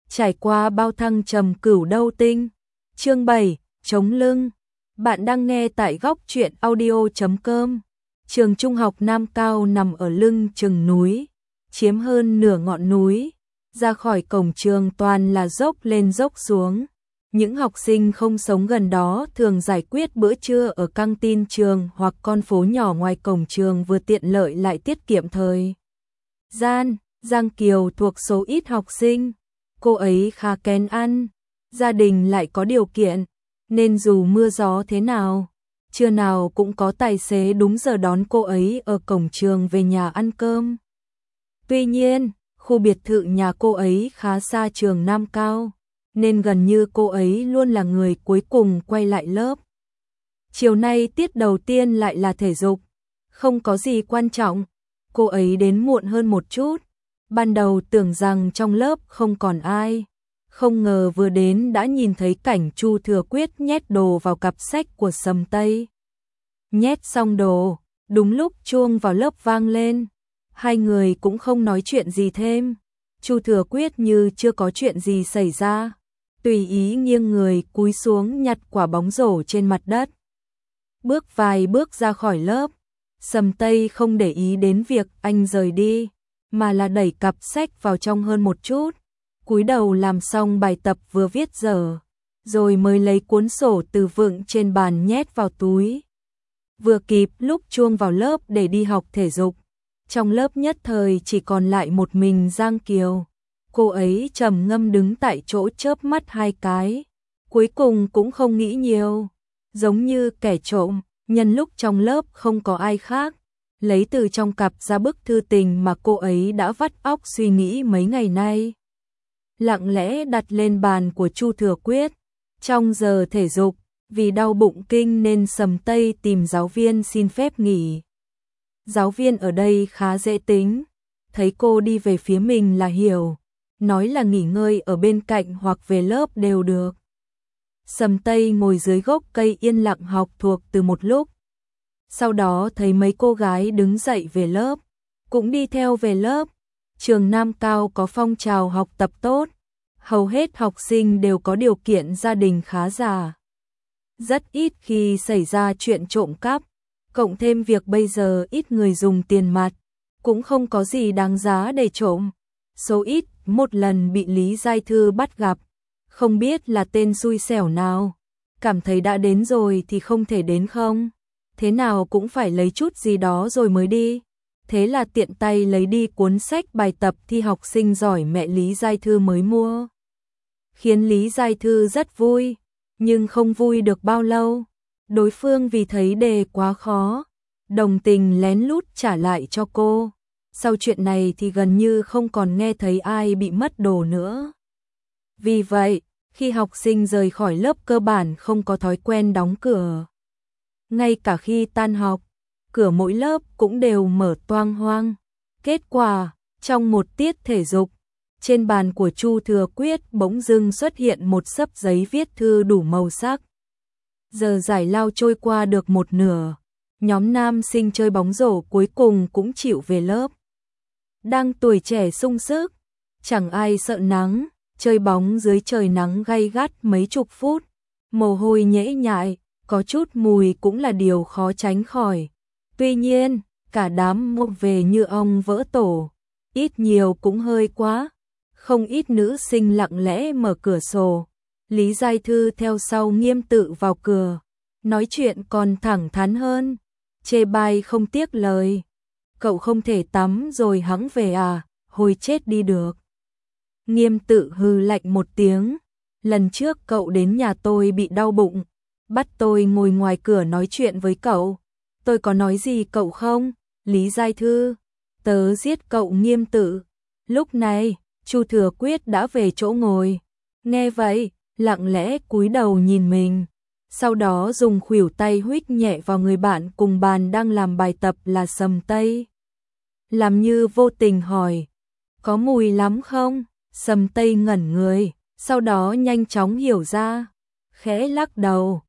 trải qua bao thăng trầm cửu đâu tinh. Chương 7, chống lưng. Bạn đang nghe tại góc truyện audio.com. Trường trung học Nam Cao nằm ở lưng chừng núi, chiếm hơn nửa ngọn núi. Ra khỏi cổng trường toàn là dốc lên dốc xuống. Những học sinh không sống gần đó thường giải quyết bữa trưa ở căng tin trường hoặc con phố nhỏ ngoài cổng trường, vừa tiện lợi lại tiết kiệm thời gian. Giang Kiều thuộc số ít học sinh. Cô ấy khá kén ăn, gia đình lại có điều kiện, nên dù mưa gió thế nào, trưa nào cũng có tài xế đúng giờ đón cô ấy ở cổng trường về nhà ăn cơm. Tuy nhiên, khu biệt thự nhà cô ấy khá xa trường Nam Cao, nên gần như cô ấy luôn là người cuối cùng quay lại lớp. Chiều nay tiết đầu tiên lại là thể dục, không có gì quan trọng, cô ấy đến muộn hơn một chút. Ban đầu tưởng rằng trong lớp không còn ai, không ngờ vừa đến đã nhìn thấy cảnh Chu Thừa Quyết nhét đồ vào cặp sách của Sầm Tây. Nhét xong đồ, đúng lúc chuông vào lớp vang lên, hai người cũng không nói chuyện gì thêm. Chu Thừa Quyết như chưa có chuyện gì xảy ra, tùy ý nghiêng người cúi xuống nhặt quả bóng rổ trên mặt đất. Bước vài bước ra khỏi lớp, Sầm Tây không để ý đến việc anh rời đi, mà là đẩy cặp sách vào trong hơn một chút, cúi đầu làm xong bài tập vừa viết dở, rồi mới lấy cuốn sổ từ vựng trên bàn nhét vào túi. Vừa kịp lúc chuông vào lớp để đi học thể dục, trong lớp nhất thời chỉ còn lại một mình Giang Kiều. Cô ấy trầm ngâm đứng tại chỗ chớp mắt hai cái, cuối cùng cũng không nghĩ nhiều, giống như kẻ trộm, nhân lúc trong lớp không có ai khác, lấy từ trong cặp ra bức thư tình mà cô ấy đã vắt óc suy nghĩ mấy ngày nay. Lặng lẽ đặt lên bàn của Chu Thừa Quyết. Trong giờ thể dục, vì đau bụng kinh nên Sầm Tây tìm giáo viên xin phép nghỉ. Giáo viên ở đây khá dễ tính, thấy cô đi về phía mình là hiểu, nói là nghỉ ngơi ở bên cạnh hoặc về lớp đều được. Sầm Tây ngồi dưới gốc cây yên lặng học thuộc từ một lúc. Sau đó thấy mấy cô gái đứng dậy về lớp, cũng đi theo về lớp. Trường Nam Cao có phong trào học tập tốt, hầu hết học sinh đều có điều kiện gia đình khá giả. Rất ít khi xảy ra chuyện trộm cắp, cộng thêm việc bây giờ ít người dùng tiền mặt, cũng không có gì đáng giá để trộm. Số ít một lần bị Lý Giai Thư bắt gặp, không biết là tên xui xẻo nào, cảm thấy đã đến rồi thì không thể đến không, thế nào cũng phải lấy chút gì đó rồi mới đi. Thế là tiện tay lấy đi cuốn sách bài tập thi học sinh giỏi mẹ Lý Giai Thư mới mua. Khiến Lý Giai Thư rất vui, nhưng không vui được bao lâu. Đối phương vì thấy đề quá khó, đồng tình lén lút trả lại cho cô. Sau chuyện này thì gần như không còn nghe thấy ai bị mất đồ nữa. Vì vậy, khi học sinh rời khỏi lớp cơ bản không có thói quen đóng cửa. Ngay cả khi tan học, cửa mỗi lớp cũng đều mở toang hoang. Kết quả, trong một tiết thể dục, trên bàn của Chu Thừa Quyết bỗng dưng xuất hiện một xấp giấy viết thư đủ màu sắc. Giờ giải lao trôi qua được một nửa, nhóm nam sinh chơi bóng rổ cuối cùng cũng chịu về lớp. Đang tuổi trẻ sung sức, chẳng ai sợ nắng, chơi bóng dưới trời nắng gay gắt mấy chục phút, mồ hôi nhễ nhại, có chút mùi cũng là điều khó tránh khỏi. Tuy nhiên, cả đám mua về như ong vỡ tổ, ít nhiều cũng hơi quá. Không ít nữ sinh lặng lẽ mở cửa sổ. Lý Giai Thư theo sau nghiêm tự vào cửa, nói chuyện còn thẳng thắn hơn, chê bai không tiếc lời. Cậu không thể tắm rồi hẵng về à, hồi chết đi được. Nghiêm tự hừ lạnh một tiếng, lần trước cậu đến nhà tôi bị đau bụng, bắt tôi ngồi ngoài cửa nói chuyện với cậu. Tôi có nói gì cậu không? Lý Giai Thư, tớ giết cậu. Nghiêm tự. Lúc này, Chu Thừa Quyết đã về chỗ ngồi. Nghe vậy, lặng lẽ cúi đầu nhìn mình. Sau đó dùng khuỷu tay huých nhẹ vào người bạn cùng bàn đang làm bài tập là Sầm Tây. Làm như vô tình hỏi, có mùi lắm không? Sầm Tây ngẩn người, sau đó nhanh chóng hiểu ra. Khẽ lắc đầu,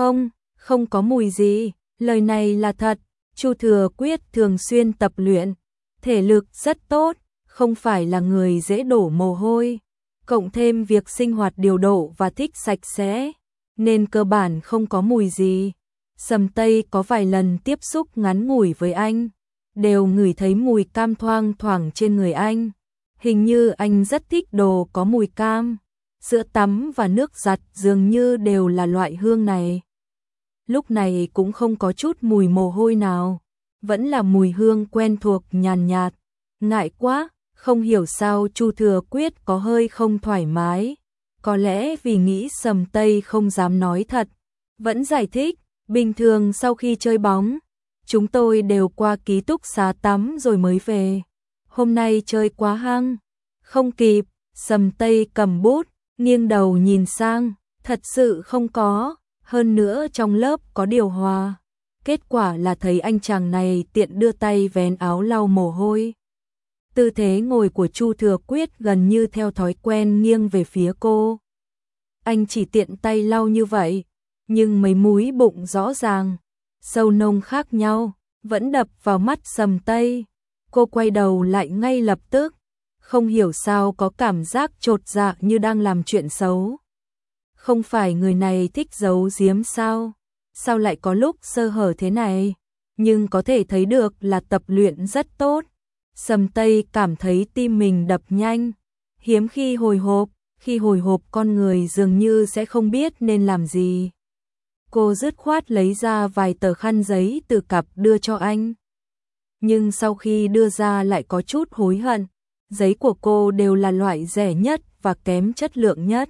không có mùi gì. Lời này là thật, Chu Thừa Quyết thường xuyên tập luyện, thể lực rất tốt, không phải là người dễ đổ mồ hôi. cộng thêm việc sinh hoạt điều độ và thích sạch sẽ, nên cơ bản không có mùi gì. Sầm Tây có vài lần tiếp xúc ngắn ngủi với anh, đều ngửi thấy mùi cam thoang thoảng trên người anh. Hình như anh rất thích đồ có mùi cam. Sữa tắm và nước giặt dường như đều là loại hương này. Lúc này cũng không có chút mùi mồ hôi nào, vẫn là mùi hương quen thuộc nhàn nhạt. Ngại quá, không hiểu sao Chu Thừa Quyết có hơi không thoải mái. Có lẽ vì nghĩ Sầm Tây không dám nói thật, vẫn giải thích, bình thường sau khi chơi bóng, chúng tôi đều qua ký túc xá tắm rồi mới về. Hôm nay chơi quá hăng, không kịp. Sầm Tây cầm bút, nghiêng đầu nhìn sang, thật sự không có, hơn nữa trong lớp có điều hòa. Kết quả là thấy anh chàng này tiện đưa tay vén áo lau mồ hôi. Tư thế ngồi của Chu Thừa Quyết gần như theo thói quen nghiêng về phía cô. Anh chỉ tiện tay lau như vậy, nhưng mấy múi bụng rõ ràng, sâu nông khác nhau, vẫn đập vào mắt Sầm Tây. Cô quay đầu lại ngay lập tức, không hiểu sao có cảm giác chột dạ như đang làm chuyện xấu. Không phải người này thích giấu giếm sao? Sao lại có lúc sơ hở thế này? Nhưng có thể thấy được là tập luyện rất tốt. Sầm Tây cảm thấy tim mình đập nhanh, hiếm khi hồi hộp con người dường như sẽ không biết nên làm gì. Cô dứt khoát lấy ra vài tờ khăn giấy từ cặp đưa cho anh. Nhưng sau khi đưa ra lại có chút hối hận, giấy của cô đều là loại rẻ nhất và kém chất lượng nhất.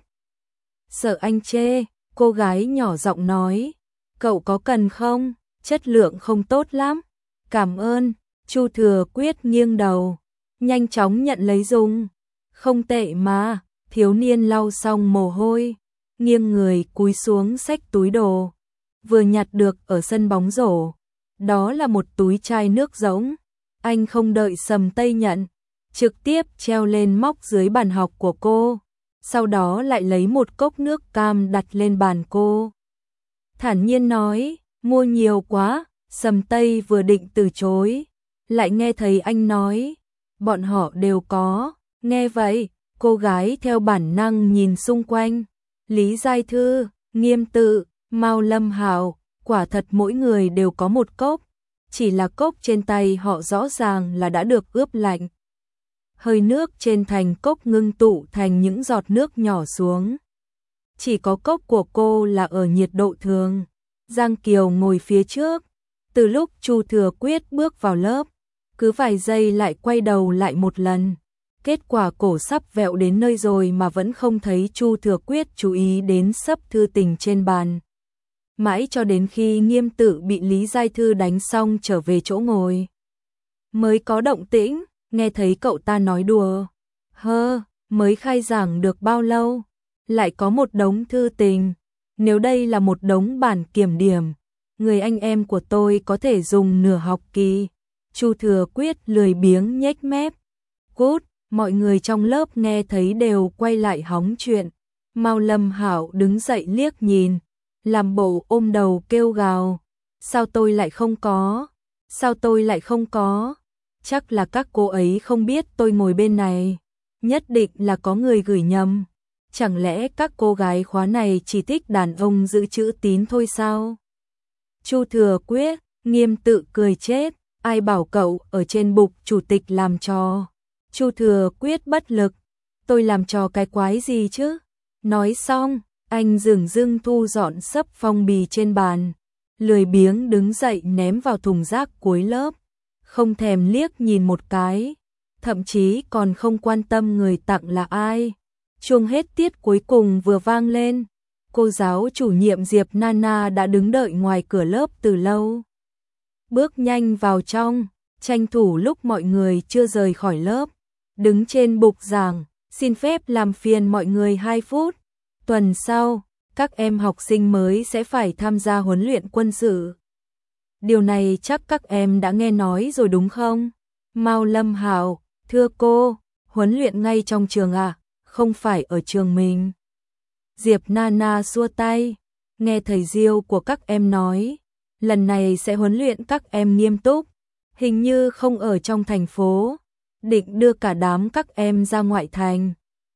Sợ anh chê, cô gái nhỏ giọng nói, cậu có cần không? Chất lượng không tốt lắm. Cảm ơn. Chu Thừa Quyết nghiêng đầu, nhanh chóng nhận lấy dùng. Không tệ mà. Thiếu niên lau xong mồ hôi, nghiêng người cúi xuống xách túi đồ, vừa nhặt được ở sân bóng rổ. Đó là một túi chai nước rỗng. Anh không đợi Sầm Tây nhận, trực tiếp treo lên móc dưới bàn học của cô, sau đó lại lấy một cốc nước cam đặt lên bàn cô. Thản nhiên nói, mua nhiều quá. Sầm Tây vừa định từ chối, lại nghe thấy anh nói, bọn họ đều có. Nghe vậy, cô gái theo bản năng nhìn xung quanh. Lý Giai Thư, Nghiêm Tự, Mao Lâm Hạo, quả thật mỗi người đều có một cốc, chỉ là cốc trên tay họ rõ ràng là đã được ướp lạnh. Hơi nước trên thành cốc ngưng tụ thành những giọt nước nhỏ xuống. Chỉ có cốc của cô là ở nhiệt độ thường. Giang Kiều ngồi phía trước. Từ lúc Chu Thừa Quyết bước vào lớp, cứ vài giây lại quay đầu lại một lần. Kết quả cổ sắp vẹo đến nơi rồi mà vẫn không thấy Chu Thừa Quyết chú ý đến sấp thư tình trên bàn. Mãi cho đến khi Nghiêm Tự bị Lý Giai Thư đánh xong trở về chỗ ngồi, mới có động tĩnh. Nghe thấy cậu ta nói đùa, mới khai giảng được bao lâu, lại có một đống thư tình. Nếu đây là một đống bản kiểm điểm, người anh em của tôi có thể dùng nửa học kỳ. Chu Thừa Quyết lười biếng nhếch mép. Cút. Mọi người trong lớp nghe thấy đều quay lại hóng chuyện. Mao Lâm Hạo đứng dậy liếc nhìn, làm bộ ôm đầu kêu gào. Sao tôi lại không có? Sao tôi lại không có? Chắc là các cô ấy không biết tôi ngồi bên này. Nhất định là có người gửi nhầm. Chẳng lẽ các cô gái khóa này chỉ thích đàn ông giữ chữ tín thôi sao? Chu Thừa Quyết, Nghiêm Tự cười chết. Ai bảo cậu ở trên bục chủ tịch làm trò? Chu Thừa Quyết bất lực. Tôi làm trò cái quái gì chứ? Nói xong, anh dửng dưng thu dọn sấp phong bì trên bàn, lười biếng đứng dậy ném vào thùng rác cuối lớp, không thèm liếc nhìn một cái, thậm chí còn không quan tâm người tặng là ai. Chuông hết tiết cuối cùng vừa vang lên, cô giáo chủ nhiệm Diệp Nana đã đứng đợi ngoài cửa lớp từ lâu. Bước nhanh vào trong, tranh thủ lúc mọi người chưa rời khỏi lớp, đứng trên bục giảng, xin phép làm phiền mọi người 2 phút. Tuần sau, các em học sinh mới sẽ phải tham gia huấn luyện quân sự. Điều này chắc các em đã nghe nói rồi đúng không? Mao Lâm Hạo, thưa cô, huấn luyện ngay trong trường à, không phải ở trường mình. Diệp Nana xua tay, nghe thầy Diêu của các em nói, lần này sẽ huấn luyện các em nghiêm túc, hình như không ở trong thành phố, định đưa cả đám các em ra ngoại thành,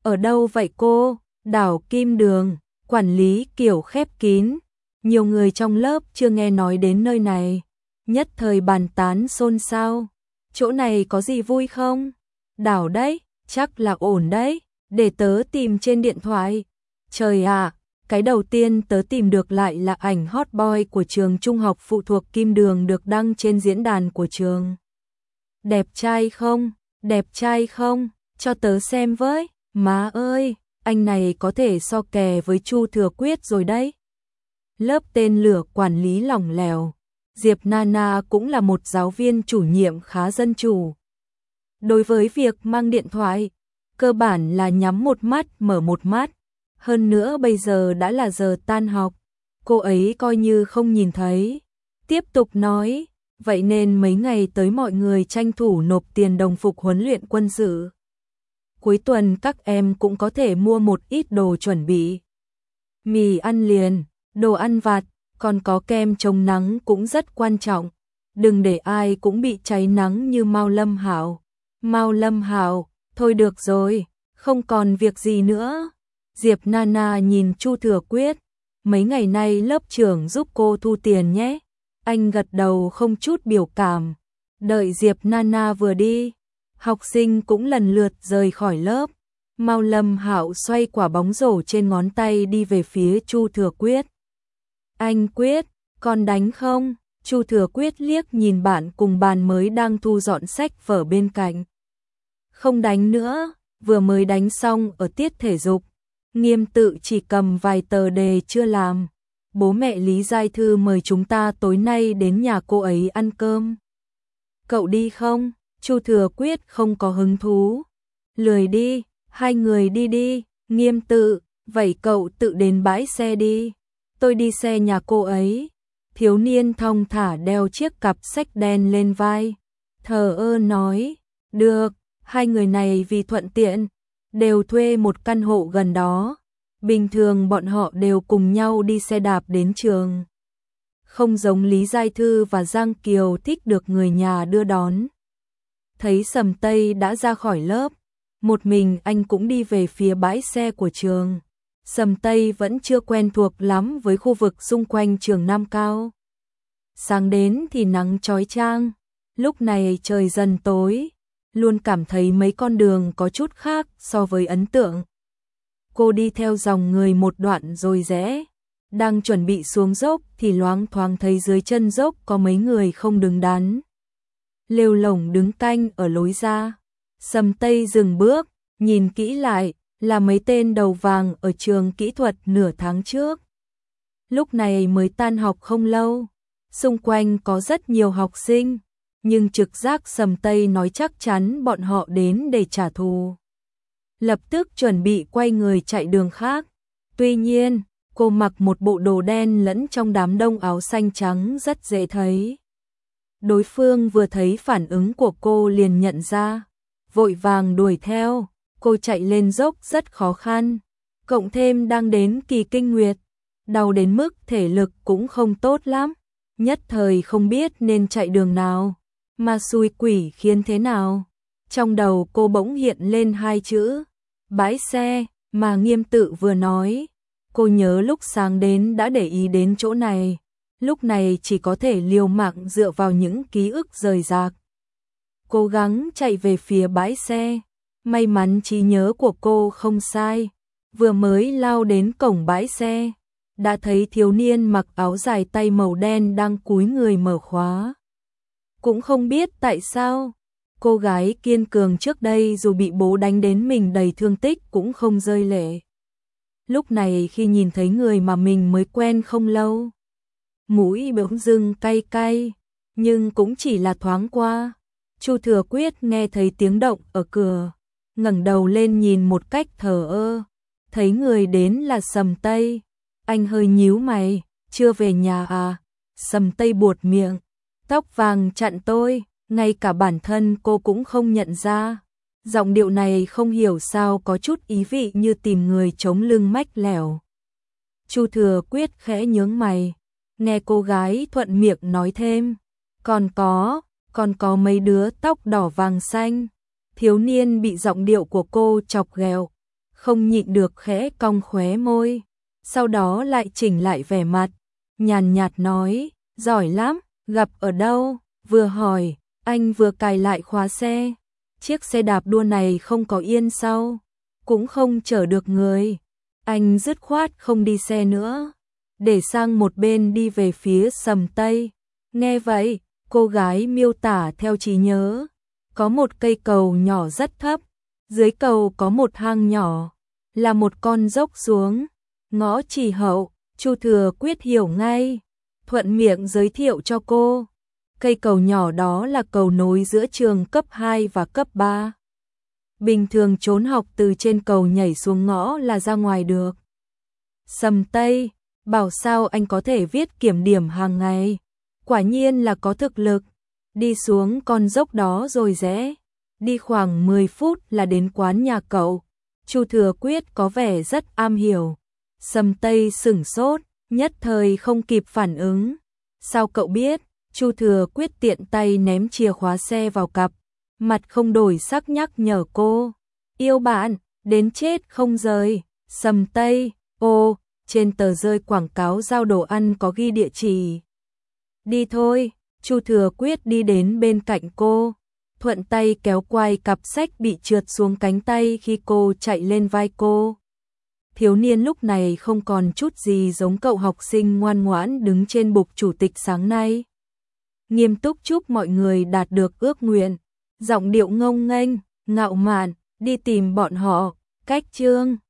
Ở đâu vậy cô? Đảo Kim Đường, quản lý kiểu khép kín. Nhiều người trong lớp chưa nghe nói đến nơi này, nhất thời bàn tán xôn xao. Chỗ này có gì vui không? Đảo đấy, chắc là ổn đấy, để tớ tìm trên điện thoại. Trời ạ, cái đầu tiên tớ tìm được lại là ảnh hot boy của trường trung học phụ thuộc Kim Đường được đăng trên diễn đàn của trường. Đẹp trai không? Đẹp trai không? Cho tớ xem với. Má ơi, anh này có thể so kè với Chu Thừa Quyết rồi đấy. Lớp tên lửa quản lý lỏng lẻo. Diệp Nana cũng là một giáo viên chủ nhiệm khá dân chủ. Đối với việc mang điện thoại, cơ bản là nhắm một mắt mở một mắt. Hơn nữa bây giờ đã là giờ tan học, cô ấy coi như không nhìn thấy. Tiếp tục nói, vậy nên mấy ngày tới mọi người tranh thủ nộp tiền đồng phục huấn luyện quân sự. Cuối tuần các em cũng có thể mua một ít đồ chuẩn bị. Mì ăn liền, đồ ăn vặt, còn có kem chống nắng cũng rất quan trọng. Đừng để ai cũng bị cháy nắng như Mao Lâm Hạo. Mao Lâm Hạo, thôi được rồi, không còn việc gì nữa. Diệp Nana nhìn Chu Thừa Quyết, mấy ngày nay lớp trưởng giúp cô thu tiền nhé. Anh gật đầu không chút biểu cảm. Đợi Diệp Nana vừa đi, học sinh cũng lần lượt rời khỏi lớp. Mao Lâm Hạo xoay quả bóng rổ trên ngón tay đi về phía Chu Thừa Quyết. Anh Quyết, con đánh không? Chu Thừa Quyết liếc nhìn bạn cùng bàn mới đang thu dọn sách vở bên cạnh. Không đánh nữa, vừa mới đánh xong ở tiết thể dục. Nghiêm Tự chỉ cầm vài tờ đề chưa làm. Bố mẹ Lý Giai Thư mời chúng ta tối nay đến nhà cô ấy ăn cơm. Cậu đi không? Chu Thừa Quyết không có hứng thú. Lười đi, hai người đi đi. Nghiêm Tự, vậy cậu tự đến bãi xe đi. Tôi đi xe nhà cô ấy. Thiếu niên thong thả đeo chiếc cặp sách đen lên vai. Thờ ơ nói, được, hai người này vì thuận tiện, đều thuê một căn hộ gần đó. Bình thường bọn họ đều cùng nhau đi xe đạp đến trường. Không giống Lý Giai Thư và Giang Kiều thích được người nhà đưa đón. Thấy Sầm Tây đã ra khỏi lớp, một mình anh cũng đi về phía bãi xe của trường. Sầm Tây vẫn chưa quen thuộc lắm với khu vực xung quanh trường Nam Cao. Sáng đến thì nắng chói chang, lúc này trời dần tối, luôn cảm thấy mấy con đường có chút khác so với ấn tượng. Cô đi theo dòng người một đoạn rồi rẽ, đang chuẩn bị xuống dốc thì loáng thoáng thấy dưới chân dốc có mấy người không đứng đắn. Lêu lổng đứng canh ở lối ra. Sầm Tây dừng bước, nhìn kỹ lại, là mấy tên đầu vàng ở trường kỹ thuật nửa tháng trước. Lúc này mới tan học không lâu, xung quanh có rất nhiều học sinh, nhưng trực giác Sầm Tây nói chắc chắn bọn họ đến để trả thù. Lập tức chuẩn bị quay người chạy đường khác. Tuy nhiên, cô mặc một bộ đồ đen lẫn trong đám đông áo xanh trắng rất dễ thấy. Đối phương vừa thấy phản ứng của cô liền nhận ra, vội vàng đuổi theo. Cô chạy lên dốc rất khó khăn, cộng thêm đang đến kỳ kinh nguyệt, đau đến mức thể lực cũng không tốt lắm, nhất thời không biết nên chạy đường nào, mà xui quỷ khiến thế nào. Trong đầu cô bỗng hiện lên hai chữ, bãi xe, mà Nghiêm Tự vừa nói. Cô nhớ lúc sáng đến đã để ý đến chỗ này, lúc này chỉ có thể liều mạng dựa vào những ký ức rời rạc. Cố gắng chạy về phía bãi xe. May mắn trí nhớ của cô không sai, vừa mới lao đến cổng bãi xe, đã thấy thiếu niên mặc áo dài tay màu đen đang cúi người mở khóa. Cũng không biết tại sao, cô gái kiên cường trước đây dù bị bố đánh đến mình đầy thương tích cũng không rơi lệ. Lúc này khi nhìn thấy người mà mình mới quen không lâu, mũi bỗng dưng cay cay, nhưng cũng chỉ là thoáng qua. Chu Thừa Quyết nghe thấy tiếng động ở cửa, ngẩng đầu lên nhìn một cách thờ ơ, thấy người đến là Sầm Tây. Anh hơi nhíu mày, chưa về nhà à? Sầm Tây buột miệng, tóc vàng chặn tôi, ngay cả bản thân cô cũng không nhận ra. Giọng điệu này không hiểu sao có chút ý vị như tìm người chống lưng mách lẻo. Chu Thừa Quyết khẽ nhướng mày, nghe cô gái thuận miệng nói thêm, còn có mấy đứa tóc đỏ vàng xanh. Thiếu niên bị giọng điệu của cô chọc ghẹo, không nhịn được khẽ cong khóe môi, sau đó lại chỉnh lại vẻ mặt, nhàn nhạt nói, giỏi lắm, gặp ở đâu? Vừa hỏi, anh vừa cài lại khóa xe. Chiếc xe đạp đua này không có yên sau, cũng không chở được người. Anh dứt khoát không đi xe nữa, để sang một bên đi về phía Sầm Tây. Nghe vậy, cô gái miêu tả theo trí nhớ, có một cây cầu nhỏ rất thấp, dưới cầu có một hang nhỏ, là một con dốc xuống. Ngõ Chỉ Hậu, Chu Thừa Quyết hiểu ngay, thuận miệng giới thiệu cho cô. Cây cầu nhỏ đó là cầu nối giữa trường cấp 2 và cấp 3. Bình thường trốn học từ trên cầu nhảy xuống ngõ là ra ngoài được. Sầm Tây, bảo sao anh có thể viết kiểm điểm hàng ngày. Quả nhiên là có thực lực. Đi xuống con dốc đó rồi rẽ. Đi khoảng 10 phút là đến quán nhà cậu. Chu Thừa Quyết có vẻ rất am hiểu. Sầm Tây sửng sốt, nhất thời không kịp phản ứng. Sao cậu biết? Chu Thừa Quyết tiện tay ném chìa khóa xe vào cặp, mặt không đổi sắc nhắc nhở cô. Yêu bạn, đến chết không rời. Sầm Tây, ô, trên tờ rơi quảng cáo giao đồ ăn có ghi địa chỉ. Đi thôi, Chu Thừa Quyết đi đến bên cạnh cô, thuận tay kéo quai cặp sách bị trượt xuống cánh tay khi cô chạy lên vai cô. Thiếu niên lúc này không còn chút gì giống cậu học sinh ngoan ngoãn đứng trên bục chủ tịch sáng nay. Nghiêm túc chúc mọi người đạt được ước nguyện, giọng điệu ngông nghênh, ngạo mạn, đi tìm bọn họ, cách chương.